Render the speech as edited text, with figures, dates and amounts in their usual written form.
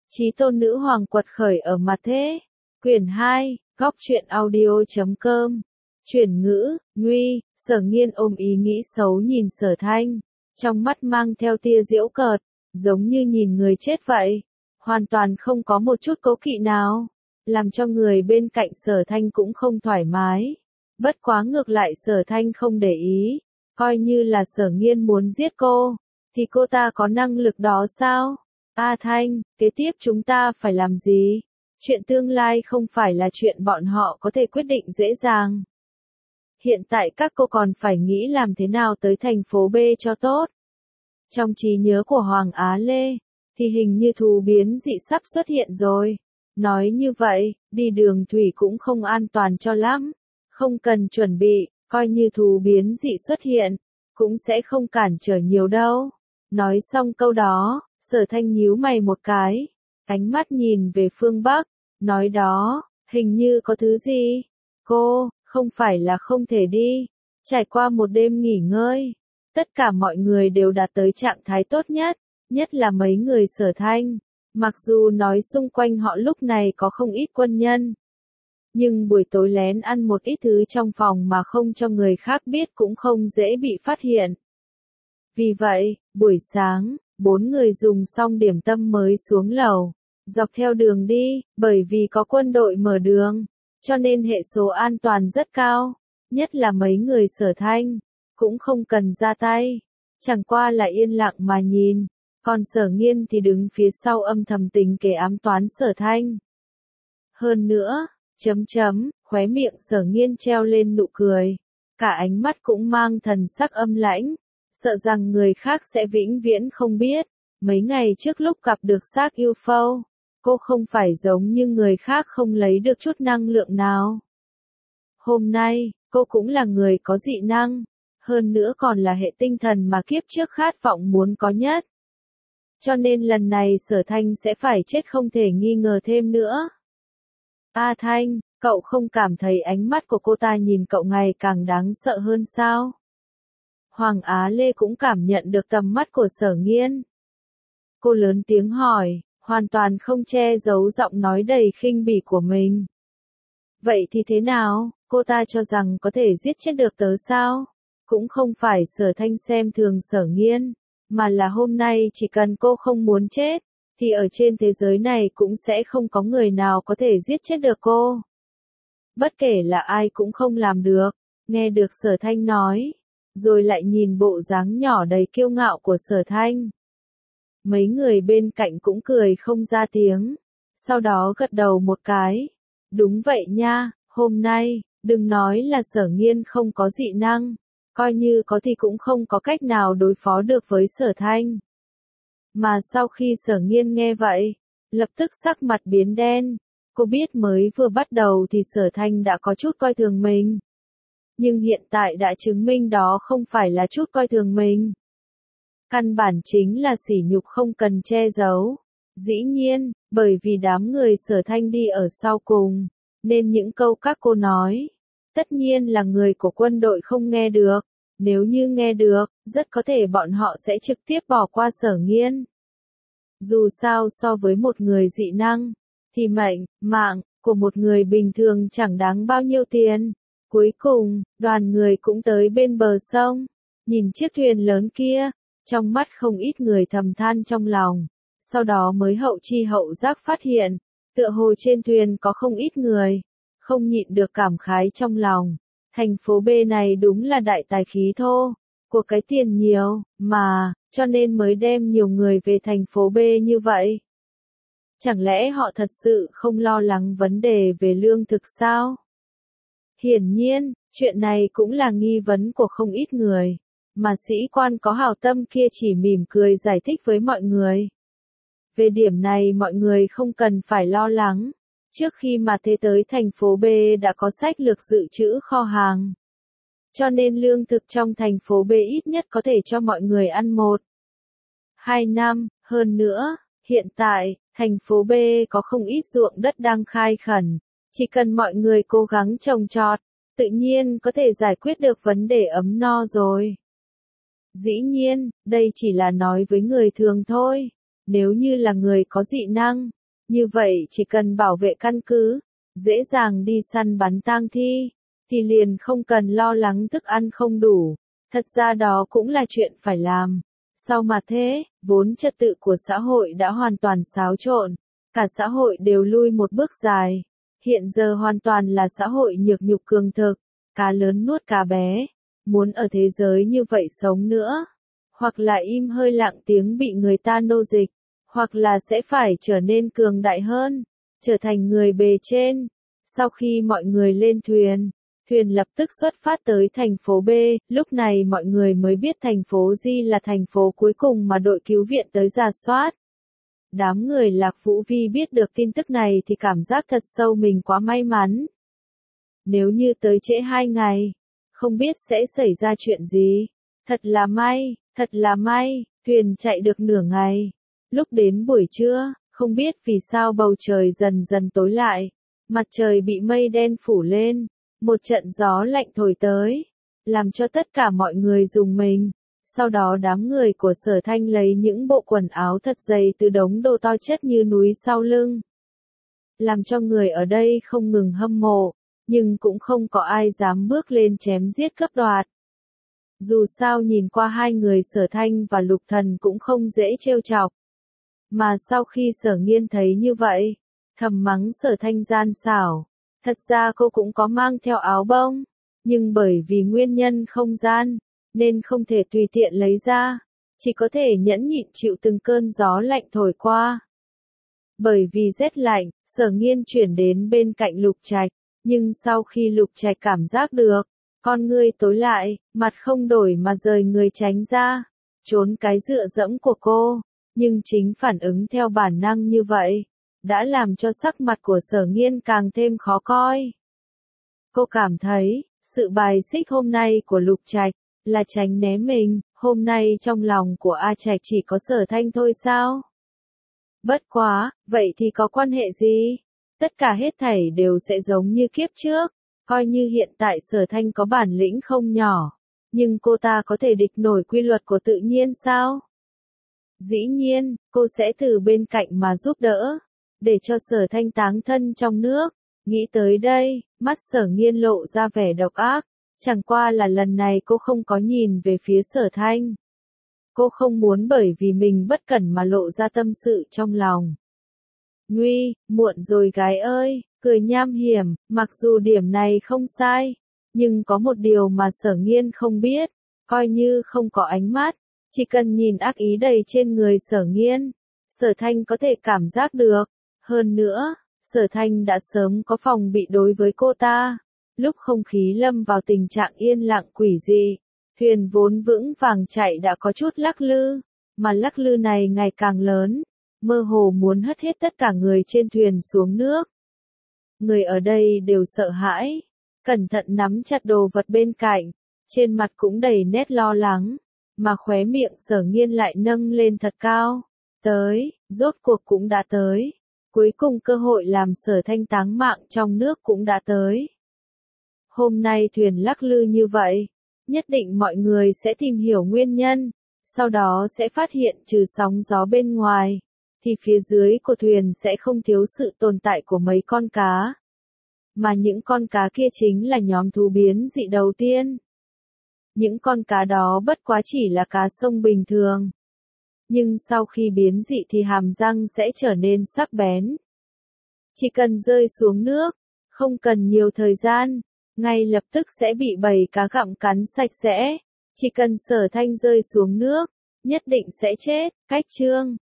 Chí tôn nữ hoàng quật khởi ở mặt thế. Quyển 2, góc truyện audio.com. Chuyển ngữ, nguy, Sở Nghiên ôm ý nghĩ xấu nhìn Sở Thanh, trong mắt mang theo tia giễu cợt, giống như nhìn người chết vậy, hoàn toàn không có một chút cố kỵ nào, làm cho người bên cạnh Sở Thanh cũng không thoải mái. Bất quá ngược lại Sở Thanh không để ý, coi như là Sở Nghiên muốn giết cô, thì cô ta có năng lực đó sao? A Thanh, kế tiếp chúng ta phải làm gì? Chuyện tương lai không phải là chuyện bọn họ có thể quyết định dễ dàng. Hiện tại các cô còn phải nghĩ làm thế nào tới thành phố B cho tốt. Trong trí nhớ của Hoàng Á Lê, thì hình như thú biến dị sắp xuất hiện rồi. Nói như vậy, đi đường thủy cũng không an toàn cho lắm. Không cần chuẩn bị, coi như thú biến dị xuất hiện, cũng sẽ không cản trở nhiều đâu. Nói xong câu đó, Sở Thanh nhíu mày một cái, ánh mắt nhìn về phương Bắc, nói đó, hình như có thứ gì. Cô, không phải là không thể đi. Trải qua một đêm nghỉ ngơi, tất cả mọi người đều đạt tới trạng thái tốt nhất là mấy người Sở Thanh. Mặc dù nói xung quanh họ lúc này có không ít quân nhân, nhưng buổi tối lén ăn một ít thứ trong phòng mà không cho người khác biết cũng không dễ bị phát hiện. Vì vậy, buổi sáng, 4 người dùng xong điểm tâm mới xuống lầu, dọc theo đường đi, bởi vì có quân đội mở đường, cho nên hệ số an toàn rất cao, nhất là mấy người Sở Thanh, cũng không cần ra tay, chẳng qua là yên lặng mà nhìn, còn Sở Nghiên thì đứng phía sau âm thầm tính kế ám toán Sở Thanh. Hơn nữa, khóe miệng Sở Nghiên treo lên nụ cười, cả ánh mắt cũng mang thần sắc âm lãnh, sợ rằng người khác sẽ vĩnh viễn không biết. Mấy ngày trước lúc gặp được xác UFO, cô không phải giống như người khác không lấy được chút năng lượng nào. Hôm nay, cô cũng là người có dị năng, hơn nữa còn là hệ tinh thần mà kiếp trước khát vọng muốn có nhất. Cho nên lần này Sở Thanh sẽ phải chết không thể nghi ngờ thêm nữa. A Thanh, cậu không cảm thấy ánh mắt của cô ta nhìn cậu ngày càng đáng sợ hơn sao? Hoàng Á Lê cũng cảm nhận được tầm mắt của Sở Nghiên. Cô lớn tiếng hỏi, hoàn toàn không che giấu giọng nói đầy khinh bỉ của mình. Vậy thì thế nào, cô ta cho rằng có thể giết chết được tớ sao? Cũng không phải Sở Thanh xem thường Sở Nghiên, mà là hôm nay chỉ cần cô không muốn chết, thì ở trên thế giới này cũng sẽ không có người nào có thể giết chết được cô. Bất kể là ai cũng không làm được, nghe được Sở Thanh nói, rồi lại nhìn bộ dáng nhỏ đầy kiêu ngạo của Sở Thanh. Mấy người bên cạnh cũng cười không ra tiếng, sau đó gật đầu một cái. Đúng vậy nha, hôm nay, đừng nói là Sở Nghiên không có dị năng, coi như có thì cũng không có cách nào đối phó được với Sở Thanh. Mà sau khi Sở Nghiên nghe vậy, lập tức sắc mặt biến đen, cô biết mới vừa bắt đầu thì Sở Thanh đã có chút coi thường mình. Nhưng hiện tại đã chứng minh đó không phải là chút coi thường mình. Căn bản chính là sỉ nhục không cần che giấu. Dĩ nhiên, bởi vì đám người Sở Thanh đi ở sau cùng, nên những câu các cô nói, tất nhiên là người của quân đội không nghe được. Nếu như nghe được, rất có thể bọn họ sẽ trực tiếp bỏ qua Sở Nghiên. Dù sao so với một người dị năng, thì mạng của một người bình thường chẳng đáng bao nhiêu tiền. Cuối cùng, đoàn người cũng tới bên bờ sông, nhìn chiếc thuyền lớn kia, trong mắt không ít người thầm than trong lòng, sau đó mới hậu chi hậu giác phát hiện, tựa hồ trên thuyền có không ít người, không nhịn được cảm khái trong lòng. Thành phố B này đúng là đại tài khí thô, của cái tiền nhiều, mà, cho nên mới đem nhiều người về thành phố B như vậy. Chẳng lẽ họ thật sự không lo lắng vấn đề về lương thực sao? Hiển nhiên, chuyện này cũng là nghi vấn của không ít người, mà sĩ quan có hảo tâm kia chỉ mỉm cười giải thích với mọi người. Về điểm này mọi người không cần phải lo lắng, trước khi mà thế tới thành phố B đã có sách lược dự trữ kho hàng. Cho nên lương thực trong thành phố B ít nhất có thể cho mọi người ăn 1-2 năm, hơn nữa, hiện tại, thành phố B có không ít ruộng đất đang khai khẩn. Chỉ cần mọi người cố gắng trồng trọt, tự nhiên có thể giải quyết được vấn đề ấm no rồi. Dĩ nhiên, đây chỉ là nói với người thường thôi. Nếu như là người có dị năng, Như vậy chỉ cần bảo vệ căn cứ, dễ dàng đi săn bắn tang thi, thì liền không cần lo lắng thức ăn không đủ. Thật ra đó cũng là chuyện phải làm. Sao mà thế, vốn trật tự của xã hội đã hoàn toàn xáo trộn, cả xã hội đều lui một bước dài. Hiện giờ hoàn toàn là xã hội nhược nhục cường thực, cá lớn nuốt cá bé. Muốn ở thế giới như vậy sống nữa, hoặc là im hơi lặng tiếng bị người ta nô dịch, hoặc là sẽ phải trở nên cường đại hơn, trở thành người bề trên. Sau khi mọi người lên thuyền, thuyền lập tức xuất phát tới thành phố B, lúc này mọi người mới biết thành phố G là thành phố cuối cùng mà đội cứu viện tới rà soát. Đám người Lạc Vũ Vi biết được tin tức này thì cảm giác thật sâu mình quá may mắn. Nếu như tới trễ 2 ngày, không biết sẽ xảy ra chuyện gì. Thật là may, thuyền chạy được nửa ngày. Lúc đến buổi trưa, không biết vì sao bầu trời dần dần tối lại, mặt trời bị mây đen phủ lên, một trận gió lạnh thổi tới, làm cho tất cả mọi người rùng mình. Sau đó đám người của Sở Thanh lấy những bộ quần áo thật dày từ đống đồ to chất như núi sau lưng, làm cho người ở đây không ngừng hâm mộ, nhưng cũng không có ai dám bước lên chém giết cướp đoạt. Dù sao nhìn qua hai người Sở Thanh và Lục Thần cũng không dễ trêu chọc. Mà sau khi Sở Nghiên thấy như vậy, thầm mắng Sở Thanh gian xảo. Thật ra cô cũng có mang theo áo bông, nhưng bởi vì nguyên nhân không gian, nên không thể tùy tiện lấy ra, chỉ có thể nhẫn nhịn chịu từng cơn gió lạnh thổi qua. Bởi vì rét lạnh, Sở Nghiên chuyển đến bên cạnh Lục Trạch, nhưng sau khi Lục Trạch cảm giác được, con ngươi tối lại, mặt không đổi mà rời người tránh ra, trốn cái dựa dẫm của cô, nhưng chính phản ứng theo bản năng như vậy, đã làm cho sắc mặt của Sở Nghiên càng thêm khó coi. Cô cảm thấy, sự bài xích hôm nay của Lục Trạch, là tránh né mình, hôm nay trong lòng của A Trạch chỉ có Sở Thanh thôi sao? Bất quá, vậy thì có quan hệ gì? Tất cả hết thảy đều sẽ giống như kiếp trước, coi như hiện tại Sở Thanh có bản lĩnh không nhỏ, nhưng cô ta có thể địch nổi quy luật của tự nhiên sao? Dĩ nhiên, cô sẽ từ bên cạnh mà giúp đỡ, để cho Sở Thanh táng thân trong nước. Nghĩ tới đây, mắt Sở Nghiên lộ ra vẻ độc ác, chẳng qua là lần này cô không có nhìn về phía Sở Thanh. Cô không muốn bởi vì mình bất cẩn mà lộ ra tâm sự trong lòng. Nguy, muộn rồi gái ơi, cười nham hiểm, mặc dù điểm này không sai, nhưng có một điều mà Sở Nghiên không biết, coi như không có ánh mắt, chỉ cần nhìn ác ý đầy trên người Sở Nghiên, Sở Thanh có thể cảm giác được. Hơn nữa, Sở Thanh đã sớm có phòng bị đối với cô ta. Lúc không khí lâm vào tình trạng yên lặng quỷ dị, thuyền vốn vững vàng chạy đã có chút lắc lư, mà lắc lư này ngày càng lớn, mơ hồ muốn hất hết tất cả người trên thuyền xuống nước. Người ở đây đều sợ hãi, cẩn thận nắm chặt đồ vật bên cạnh, trên mặt cũng đầy nét lo lắng, mà khóe miệng Sở Nghiên lại nâng lên thật cao. Tới, rốt cuộc cũng đã tới. Cuối cùng cơ hội làm Sở Thanh táng mạng trong nước cũng đã tới. Hôm nay thuyền lắc lư như vậy, nhất định mọi người sẽ tìm hiểu nguyên nhân, sau đó sẽ phát hiện trừ sóng gió bên ngoài, thì phía dưới của thuyền sẽ không thiếu sự tồn tại của mấy con cá. Mà những con cá kia chính là nhóm thú biến dị đầu tiên. Những con cá đó bất quá chỉ là cá sông bình thường. Nhưng sau khi biến dị thì hàm răng sẽ trở nên sắc bén. Chỉ cần rơi xuống nước, không cần nhiều thời gian, ngay lập tức sẽ bị bầy cá gặm cắn sạch sẽ. Chỉ cần Sở Thanh rơi xuống nước, nhất định sẽ chết. Cách chương